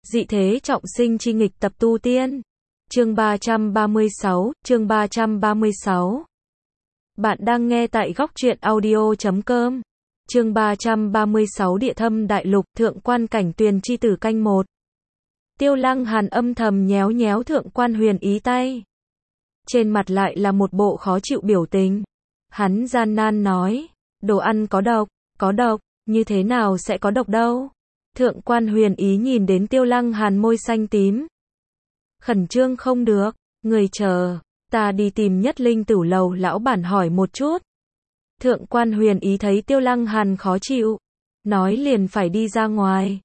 Dị thế trọng sinh chi nghịch tập tu tiên. Chương 336. Bạn đang nghe tại góc truyện audio.com. Chương 336 Địa thâm đại lục, thượng quan cảnh tuyền chi tử canh 1. Tiêu Lăng Hàn âm thầm nhéo nhéo thượng quan Huyền Ý tay. Trên mặt lại là một bộ khó chịu biểu tình. Hắn gian nan nói, đồ ăn có độc, như thế nào sẽ có độc đâu. Thượng quan Huyền Ý nhìn đến Tiêu Lăng Hàn môi xanh tím. Khẩn trương không được, người chờ, ta đi tìm Nhất Linh Tửu lầu lão bản hỏi một chút. Thượng quan Huyền Ý thấy Tiêu Lăng Hàn khó chịu, nói liền phải đi ra ngoài.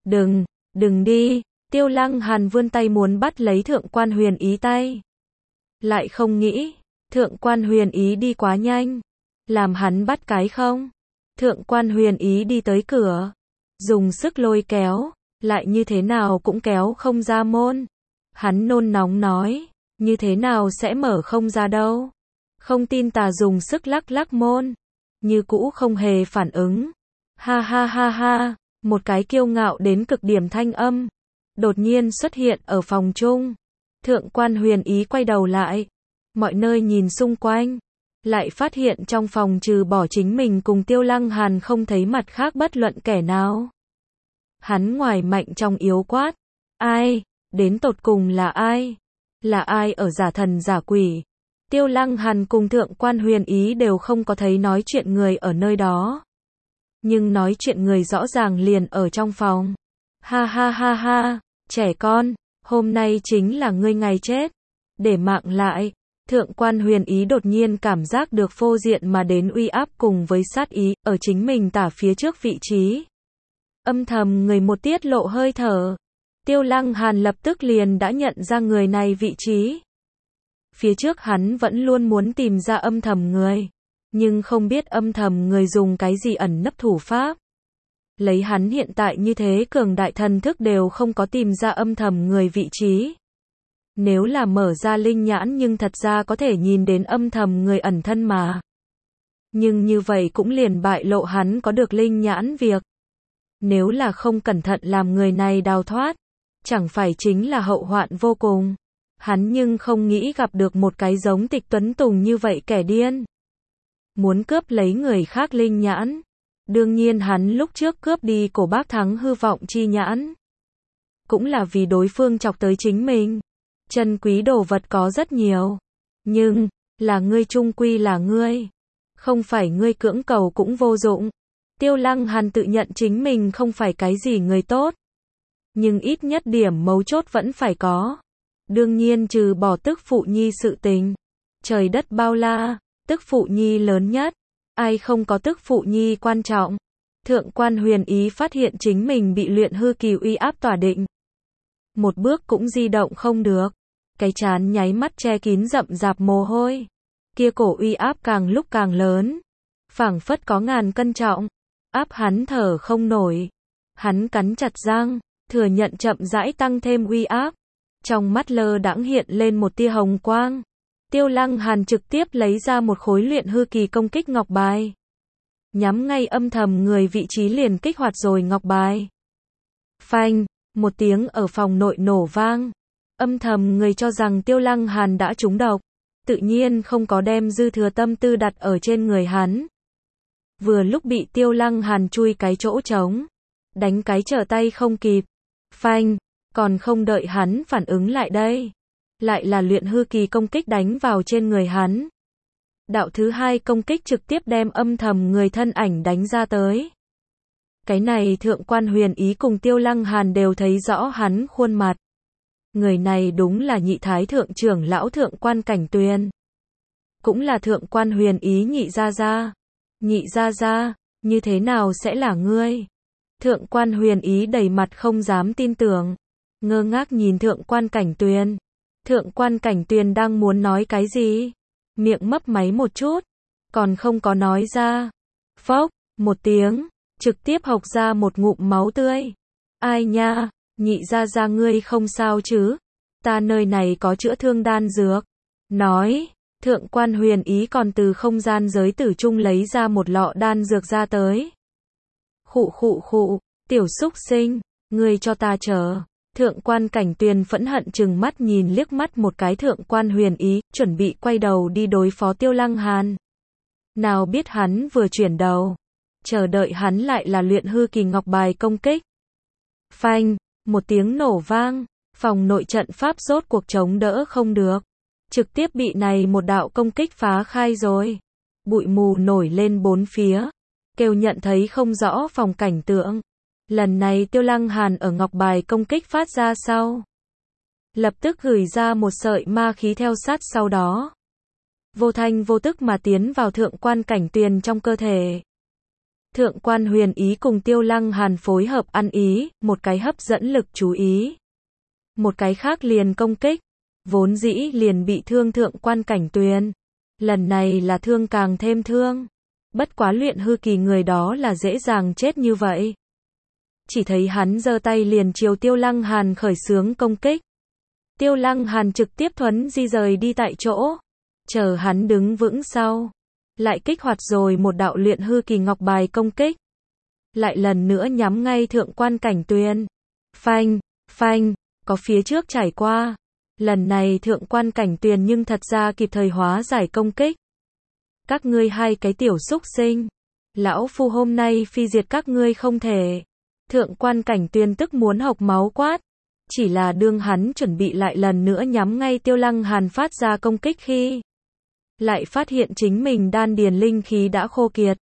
Đừng đi, Tiêu Lăng Hàn vươn tay muốn bắt lấy Thượng quan Huyền Ý tay. Lại không nghĩ, Thượng quan Huyền Ý đi quá nhanh, làm hắn bắt cái không. Thượng quan Huyền Ý đi tới cửa, dùng sức lôi kéo, lại như thế nào cũng kéo không ra môn. Hắn nôn nóng nói, như thế nào sẽ mở không ra đâu. Không tin ta dùng sức lắc lắc môn, như cũ không hề phản ứng. Ha ha ha ha, một cái kiêu ngạo đến cực điểm thanh âm đột nhiên xuất hiện ở phòng chung. Thượng quan Huyền Ý quay đầu lại, mọi nơi nhìn xung quanh, lại phát hiện trong phòng trừ bỏ chính mình cùng Tiêu Lăng Hàn không thấy mặt khác bất luận kẻ nào. Hắn ngoài mạnh trong yếu quát, ai, đến tột cùng là ai? Là ai ở giả thần giả quỷ? Tiêu Lăng Hàn cùng Thượng quan Huyền Ý đều không có thấy nói chuyện người ở nơi đó. Nhưng nói chuyện người rõ ràng liền ở trong phòng. Ha ha ha ha, trẻ con, hôm nay chính là ngươi ngày chết. Để mạng lại. Thượng quan Huyền Ý đột nhiên cảm giác được phô diện mà đến uy áp cùng với sát ý, ở chính mình tả phía trước vị trí. Âm thầm người một tiết lộ hơi thở. Tiêu Lăng Hàn lập tức liền đã nhận ra người này vị trí. Phía trước hắn vẫn luôn muốn tìm ra âm thầm người, nhưng không biết âm thầm người dùng cái gì ẩn nấp thủ pháp. Lấy hắn hiện tại như thế cường đại thần thức đều không có tìm ra âm thầm người vị trí. Nếu là mở ra linh nhãn nhưng thật ra có thể nhìn đến âm thầm người ẩn thân mà. Nhưng như vậy cũng liền bại lộ hắn có được linh nhãn việc. Nếu là không cẩn thận làm người này đào thoát, chẳng phải chính là hậu hoạn vô cùng. Hắn nhưng không nghĩ gặp được một cái giống Tịch Tuấn Tùng như vậy kẻ điên. Muốn cướp lấy người khác linh nhãn. Đương nhiên hắn lúc trước cướp đi Cổ Bác Thắng hư vọng chi nhãn. Cũng là vì đối phương chọc tới chính mình. Chân quý đồ vật có rất nhiều. Nhưng, là ngươi chung quy là ngươi. Không phải ngươi cưỡng cầu cũng vô dụng. Tiêu Lăng Hàn tự nhận chính mình không phải cái gì người tốt. Nhưng ít nhất điểm mấu chốt vẫn phải có. Đương nhiên trừ bỏ tức phụ nhi sự tình. Trời đất bao la, tức phụ nhi lớn nhất. Ai không có tức phụ nhi quan trọng. Thượng quan Huyền Ý phát hiện chính mình bị luyện hư kỳ uy áp tỏa định. Một bước cũng di động không được. Cái trán nháy mắt che kín rậm rạp mồ hôi. Kia cổ uy áp càng lúc càng lớn. Phảng phất có ngàn cân trọng. Áp hắn thở không nổi. Hắn cắn chặt răng, thừa nhận chậm rãi tăng thêm uy áp. Trong mắt lơ đãng hiện lên một tia hồng quang. Tiêu Lăng Hàn trực tiếp lấy ra một khối luyện hư kỳ công kích ngọc bài. Nhắm ngay âm thầm người vị trí liền kích hoạt rồi ngọc bài. Phanh, một tiếng ở phòng nội nổ vang. Âm thầm người cho rằng Tiêu Lăng Hàn đã trúng độc. Tự nhiên không có đem dư thừa tâm tư đặt ở trên người hắn. Vừa lúc bị Tiêu Lăng Hàn chui cái chỗ trống. Đánh cái trở tay không kịp. Phanh, còn không đợi hắn phản ứng lại đây. Lại là luyện hư kỳ công kích đánh vào trên người hắn. Đạo thứ hai công kích trực tiếp đem âm thầm người thân ảnh đánh ra tới. Cái này Thượng quan Huyền Ý cùng Tiêu Lăng Hàn đều thấy rõ hắn khuôn mặt. Người này đúng là nhị thái thượng trưởng lão Thượng quan Cảnh Tuyền. Cũng là Thượng quan Huyền Ý nhị gia gia. Nhị gia gia, như thế nào sẽ là ngươi? Thượng quan Huyền Ý đầy mặt không dám tin tưởng. Ngơ ngác nhìn Thượng quan Cảnh Tuyền. Thượng quan Cảnh Tuyền đang muốn nói cái gì? Miệng mấp máy một chút. Còn không có nói ra. Phốc, một tiếng. Trực tiếp hộc ra một ngụm máu tươi. Ai nha, nhị gia gia ngươi không sao chứ? Ta nơi này có chữa thương đan dược. Nói, Thượng quan Huyền Ý còn từ không gian giới tử trung lấy ra một lọ đan dược ra tới. Khụ, tiểu xúc sinh, ngươi cho ta chờ. Thượng quan Cảnh Tuyền phẫn hận trừng mắt nhìn liếc mắt một cái Thượng quan Huyền Ý, chuẩn bị quay đầu đi đối phó Tiêu Lăng Hàn. Nào biết hắn vừa chuyển đầu, chờ đợi hắn lại là luyện hư kỳ ngọc bài công kích. Phanh, một tiếng nổ vang, phòng nội trận pháp rốt cuộc chống đỡ không được. Trực tiếp bị này một đạo công kích phá khai rồi. Bụi mù nổi lên bốn phía. Kêu nhận thấy không rõ phòng cảnh tượng. Lần này Tiêu Lăng Hàn ở ngọc bài công kích phát ra sau. Lập tức gửi ra một sợi ma khí theo sát sau đó. Vô thanh vô tức mà tiến vào Thượng quan Cảnh Tuyền trong cơ thể. Thượng quan Huyền Ý cùng Tiêu Lăng Hàn phối hợp ăn ý, một cái hấp dẫn lực chú ý. Một cái khác liền công kích. Vốn dĩ liền bị thương Thượng quan Cảnh Tuyền. Lần này là thương càng thêm thương. Bất quá luyện hư kỳ người đó là dễ dàng chết như vậy. Chỉ thấy hắn giơ tay liền chiều Tiêu Lăng Hàn khởi xướng công kích. Tiêu Lăng Hàn trực tiếp thuấn di rời đi tại chỗ. Chờ hắn đứng vững sau. Lại kích hoạt rồi một đạo luyện hư kỳ ngọc bài công kích. Lại lần nữa nhắm ngay Thượng quan Cảnh Tuyền. Phanh, phanh, có phía trước trải qua. Lần này Thượng quan Cảnh Tuyền nhưng thật ra kịp thời hóa giải công kích. Các ngươi hai cái tiểu xúc sinh. Lão phu hôm nay phi diệt các ngươi không thể. Thượng quan Cảnh Tuyền tức muốn hộc máu quát. Chỉ là đương hắn chuẩn bị lại lần nữa nhắm ngay Tiêu Lăng Hàn phát ra công kích khi. Lại phát hiện chính mình đan điền linh khí đã khô kiệt.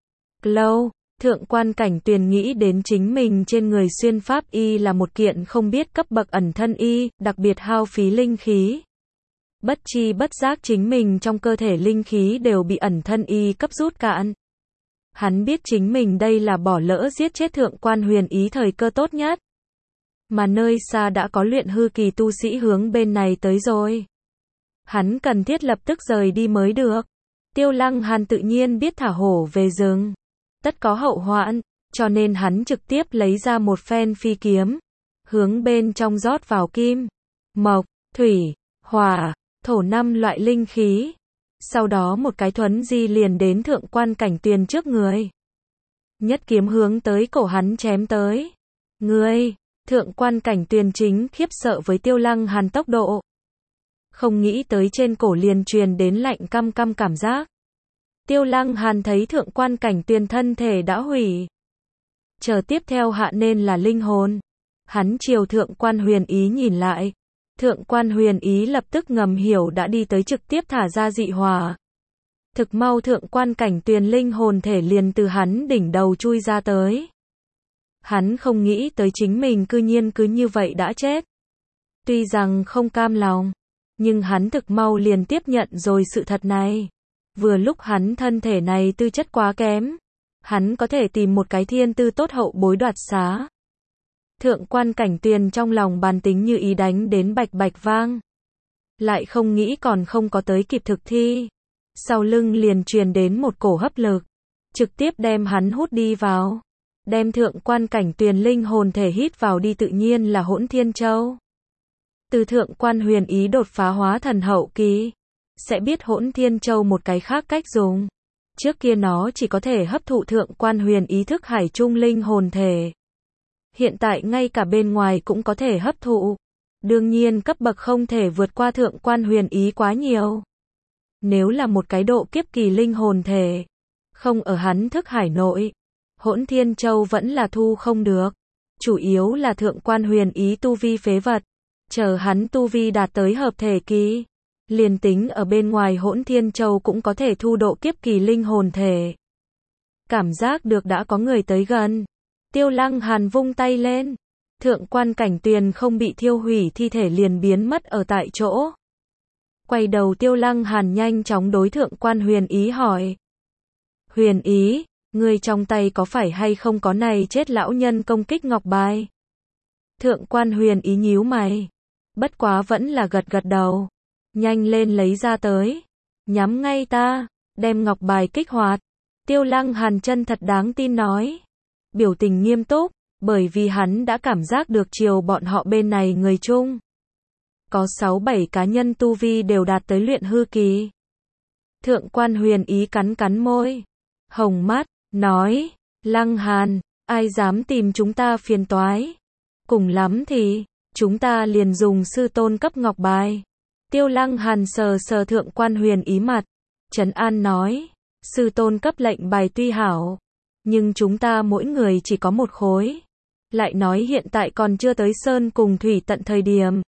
Lâu, Thượng quan Cảnh Tuyền nghĩ đến chính mình trên người xuyên pháp y là một kiện không biết cấp bậc ẩn thân y, đặc biệt hao phí linh khí. Bất chi bất giác chính mình trong cơ thể linh khí đều bị ẩn thân y cấp rút cạn. Hắn biết chính mình đây là bỏ lỡ giết chết Thượng quan Huyền Ý thời cơ tốt nhất. Mà nơi xa đã có luyện hư kỳ tu sĩ hướng bên này tới rồi. Hắn cần thiết lập tức rời đi mới được. Tiêu Lăng Hàn tự nhiên biết thả hổ về rừng. Tất có hậu hoạn, cho nên hắn trực tiếp lấy ra một phen phi kiếm. Hướng bên trong rót vào kim, mộc, thủy, hỏa, thổ 5 loại linh khí. Sau đó một cái thuấn di liền đến Thượng quan Cảnh Tuyền trước người. Nhất kiếm hướng tới cổ hắn chém tới. Ngươi, Thượng quan Cảnh Tuyền chính khiếp sợ với Tiêu Lăng Hàn tốc độ. Không nghĩ tới trên cổ liền truyền đến lạnh căm căm cảm giác. Tiêu Lăng Hàn thấy Thượng quan Cảnh Tuyền thân thể đã hủy. Chờ tiếp theo hạ nên là linh hồn. Hắn chiều Thượng quan Huyền Ý nhìn lại. Thượng quan Huyền Ý lập tức ngầm hiểu đã đi tới trực tiếp thả ra dị hỏa. Thực mau Thượng quan Cảnh Tuyền linh hồn thể liền từ hắn đỉnh đầu chui ra tới. Hắn không nghĩ tới chính mình cư nhiên cứ như vậy đã chết. Tuy rằng không cam lòng, nhưng hắn thực mau liền tiếp nhận rồi sự thật này. Vừa lúc hắn thân thể này tư chất quá kém. Hắn có thể tìm một cái thiên tư tốt hậu bối đoạt xá. Thượng quan Cảnh Tuyền trong lòng bàn tính như ý đánh đến bạch bạch vang. Lại không nghĩ còn không có tới kịp thực thi. Sau lưng liền truyền đến một cổ hấp lực. Trực tiếp đem hắn hút đi vào. Đem Thượng quan Cảnh Tuyền linh hồn thể hít vào đi tự nhiên là Hỗn Thiên Châu. Từ Thượng quan Huyền Ý đột phá hóa thần hậu kỳ. Sẽ biết Hỗn Thiên Châu một cái khác cách dùng. Trước kia nó chỉ có thể hấp thụ Thượng quan Huyền Ý thức hải trung linh hồn thể. Hiện tại ngay cả bên ngoài cũng có thể hấp thụ. Đương nhiên cấp bậc không thể vượt qua Thượng quan Huyền Ý quá nhiều. Nếu là một cái độ kiếp kỳ linh hồn thể, không ở hắn thức hải nội, Hỗn Thiên Châu vẫn là thu không được. Chủ yếu là Thượng quan Huyền Ý tu vi phế vật. Chờ hắn tu vi đạt tới hợp thể kỳ. Liền tính ở bên ngoài Hỗn Thiên Châu cũng có thể thu độ kiếp kỳ linh hồn thể. Cảm giác được đã có người tới gần. Tiêu Lăng Hàn vung tay lên. Thượng quan Cảnh Tuyền không bị thiêu hủy thi thể liền biến mất ở tại chỗ. Quay đầu Tiêu Lăng Hàn nhanh chóng đối Thượng quan Huyền Ý hỏi. Huyền Ý, ngươi trong tay có phải hay không có này chết lão nhân công kích ngọc bài? Thượng quan Huyền Ý nhíu mày. Bất quá vẫn là gật gật đầu. Nhanh lên lấy ra tới. Nhắm ngay ta, đem ngọc bài kích hoạt. Tiêu Lăng Hàn chân thật đáng tin nói. Biểu tình nghiêm túc, bởi vì hắn đã cảm giác được chiều bọn họ bên này người chung. Có 6-7 cá nhân tu vi đều đạt tới luyện hư kỳ. Thượng quan Huyền Ý cắn cắn môi. Hồng mắt, nói. Lăng Hàn, ai dám tìm chúng ta phiền toái. Cùng lắm thì, chúng ta liền dùng sư tôn cấp ngọc bài. Tiêu Lăng Hàn sờ sờ Thượng quan Huyền Ý mặt, trấn an nói, sư tôn cấp lệnh bài tuy hảo, nhưng chúng ta mỗi người chỉ có một khối. Lại nói hiện tại còn chưa tới sơn cùng thủy tận thời điểm.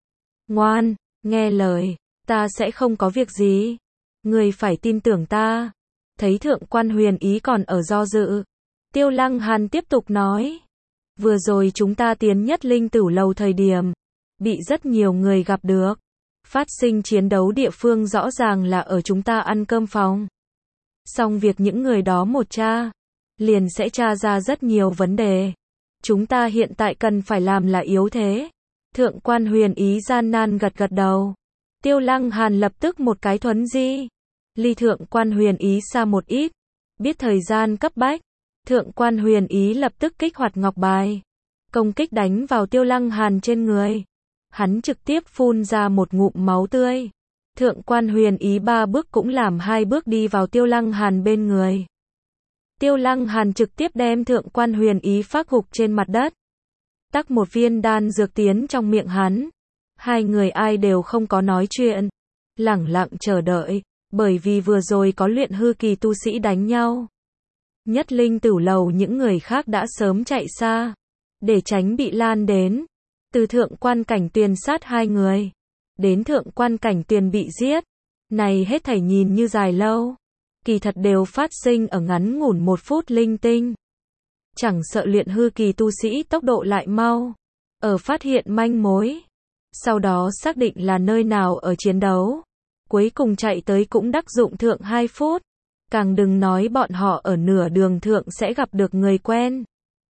Ngoan, nghe lời, ta sẽ không có việc gì. Ngươi phải tin tưởng ta. Thấy Thượng quan Huyền Ý còn ở do dự, Tiêu Lăng Hàn tiếp tục nói, vừa rồi chúng ta tiến Nhất Linh Tửu lầu thời điểm, bị rất nhiều người gặp được. Phát sinh chiến đấu địa phương rõ ràng là ở chúng ta ăn cơm phòng. Xong việc những người đó một tra, liền sẽ tra ra rất nhiều vấn đề. Chúng ta hiện tại cần phải làm là yếu thế. Thượng quan Huyền Ý gian nan gật gật đầu. Tiêu Lăng Hàn lập tức một cái thuấn di. Ly Thượng quan Huyền Ý xa một ít. Biết thời gian cấp bách. Thượng quan Huyền Ý lập tức kích hoạt ngọc bài. Công kích đánh vào Tiêu Lăng Hàn trên người. Hắn trực tiếp phun ra một ngụm máu tươi. Thượng quan Huyền Ý 3 bước cũng làm 2 bước đi vào Tiêu Lăng Hàn bên người. Tiêu Lăng Hàn trực tiếp đem Thượng quan Huyền Ý phác gục trên mặt đất. Tắc một viên đan dược tiến trong miệng hắn. Hai người ai đều không có nói chuyện. Lẳng lặng chờ đợi, bởi vì vừa rồi có luyện hư kỳ tu sĩ đánh nhau. Nhất Linh Tửu lầu những người khác đã sớm chạy xa, để tránh bị lan đến. Từ Thượng quan Cảnh Tuyền sát 2 người, đến Thượng quan Cảnh Tuyền bị giết. Này hết thảy nhìn như dài lâu, kỳ thật đều phát sinh ở ngắn ngủn 1 phút linh tinh. Chẳng sợ luyện hư kỳ tu sĩ tốc độ lại mau, ở phát hiện manh mối, sau đó xác định là nơi nào ở chiến đấu, cuối cùng chạy tới cũng đắc dụng thượng 2 phút. Càng đừng nói bọn họ ở nửa đường thượng sẽ gặp được người quen.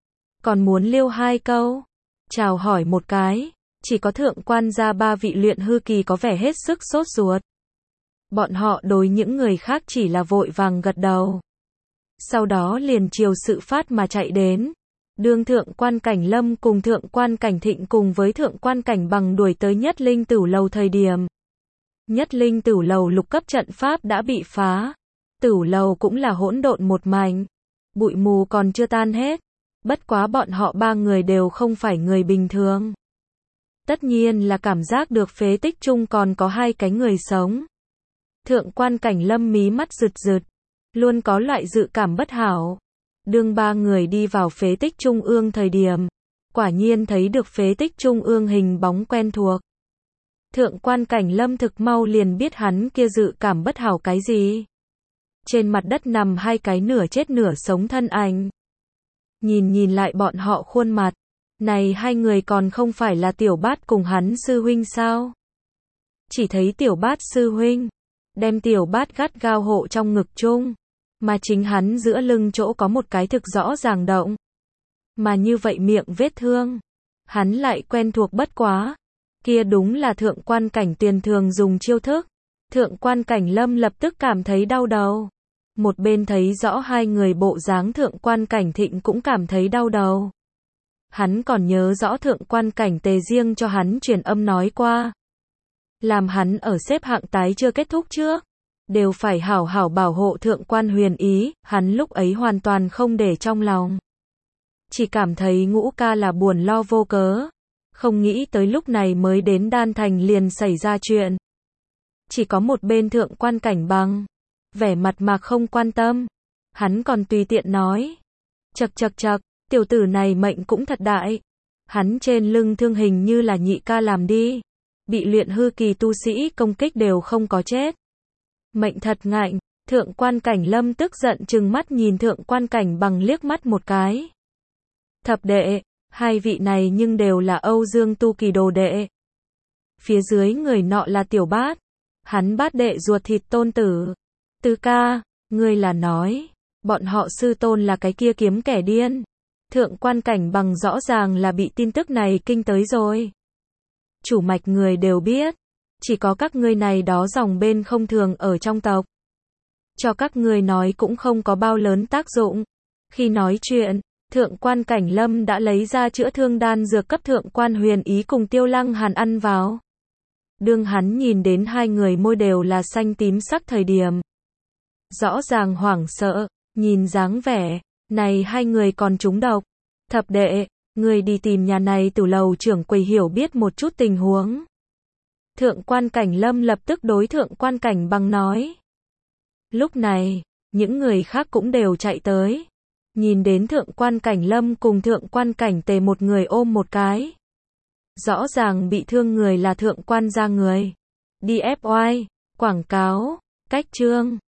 Còn muốn liêu 2 câu, chào hỏi một cái, chỉ có Thượng quan gia 3 vị luyện hư kỳ có vẻ hết sức sốt ruột. Bọn họ đối những người khác chỉ là vội vàng gật đầu. Sau đó liền chiều sự phát mà chạy đến. Đương Thượng quan Cảnh Lâm cùng Thượng quan Cảnh Thịnh cùng với Thượng quan Cảnh Bằng đuổi tới Nhất Linh Tửu lầu thời điểm. Nhất Linh Tửu lầu lục cấp trận pháp đã bị phá. Tửu lầu cũng là hỗn độn một mảnh. Bụi mù còn chưa tan hết. Bất quá bọn họ 3 người đều không phải người bình thường. Tất nhiên là cảm giác được phế tích chung còn có 2 cái người sống. Thượng quan Cảnh Lâm mí mắt rực rực, luôn có loại dự cảm bất hảo. Đương 3 người đi vào phế tích trung ương thời điểm, quả nhiên thấy được phế tích trung ương hình bóng quen thuộc. Thượng quan Cảnh Lâm thực mau liền biết hắn kia dự cảm bất hảo cái gì. Trên mặt đất nằm 2 cái nửa chết nửa sống thân ảnh. Nhìn lại bọn họ khuôn mặt, này 2 người còn không phải là Tiểu Bát cùng hắn sư huynh sao? Chỉ thấy Tiểu Bát sư huynh đem Tiểu Bát gắt gao hộ trong ngực chung, mà chính hắn giữa lưng chỗ có một cái thực rõ ràng động. Mà như vậy miệng vết thương, hắn lại quen thuộc bất quá. Kia đúng là Thượng quan Cảnh Tuyền thường dùng chiêu thức. Thượng quan Cảnh Lâm lập tức cảm thấy đau đầu. Một bên thấy rõ 2 người bộ dáng Thượng quan Cảnh Thịnh cũng cảm thấy đau đầu. Hắn còn nhớ rõ Thượng quan Cảnh Tề riêng cho hắn truyền âm nói qua. Làm hắn ở xếp hạng tái chưa kết thúc trước, đều phải hảo hảo bảo hộ Thượng quan Huyền Ý, hắn lúc ấy hoàn toàn không để trong lòng. Chỉ cảm thấy Ngũ ca là buồn lo vô cớ. Không nghĩ tới lúc này mới đến Đan Thành liền xảy ra chuyện. Chỉ có một bên Thượng quan Cảnh Bằng, vẻ mặt mà không quan tâm. Hắn còn tùy tiện nói. Chậc, tiểu tử này mệnh cũng thật đại. Hắn trên lưng thương hình như là nhị ca làm đi. Bị luyện hư kỳ tu sĩ công kích đều không có chết. Mệnh thật ngạnh. Thượng quan Cảnh Lâm tức giận trừng mắt nhìn Thượng quan Cảnh Bằng liếc mắt một cái. Thập đệ, 2 vị này nhưng đều là Âu Dương tu kỳ đồ đệ. Phía dưới người nọ là Tiểu Bát. Hắn Bát đệ ruột thịt tôn tử. Tứ ca, ngươi là nói, bọn họ sư tôn là cái kia kiếm kẻ điên. Thượng quan Cảnh Bằng rõ ràng là bị tin tức này kinh tới rồi. Chủ mạch người đều biết, chỉ có các ngươi này đó dòng bên không thường ở trong tộc. Cho các ngươi nói cũng không có bao lớn tác dụng. Khi nói chuyện, Thượng quan Cảnh Lâm đã lấy ra chữa thương đan dược cấp Thượng quan Huyền Ý cùng Tiêu Lăng Hàn ăn vào. Đương hắn nhìn đến 2 người môi đều là xanh tím sắc thời điểm. Rõ ràng hoảng sợ, nhìn dáng vẻ, này 2 người còn trúng độc. Thập đệ, Người đi tìm nhà này từ lầu trưởng quầy hiểu biết một chút tình huống. Thượng quan Cảnh Lâm lập tức đối thượng quan Cảnh Bằng nói. Lúc này, những người khác cũng đều chạy tới. Nhìn đến thượng quan Cảnh Lâm cùng thượng quan Cảnh Tề một người ôm một cái. Rõ ràng bị thương người là thượng quan gia người. DFY, quảng cáo, cách chương.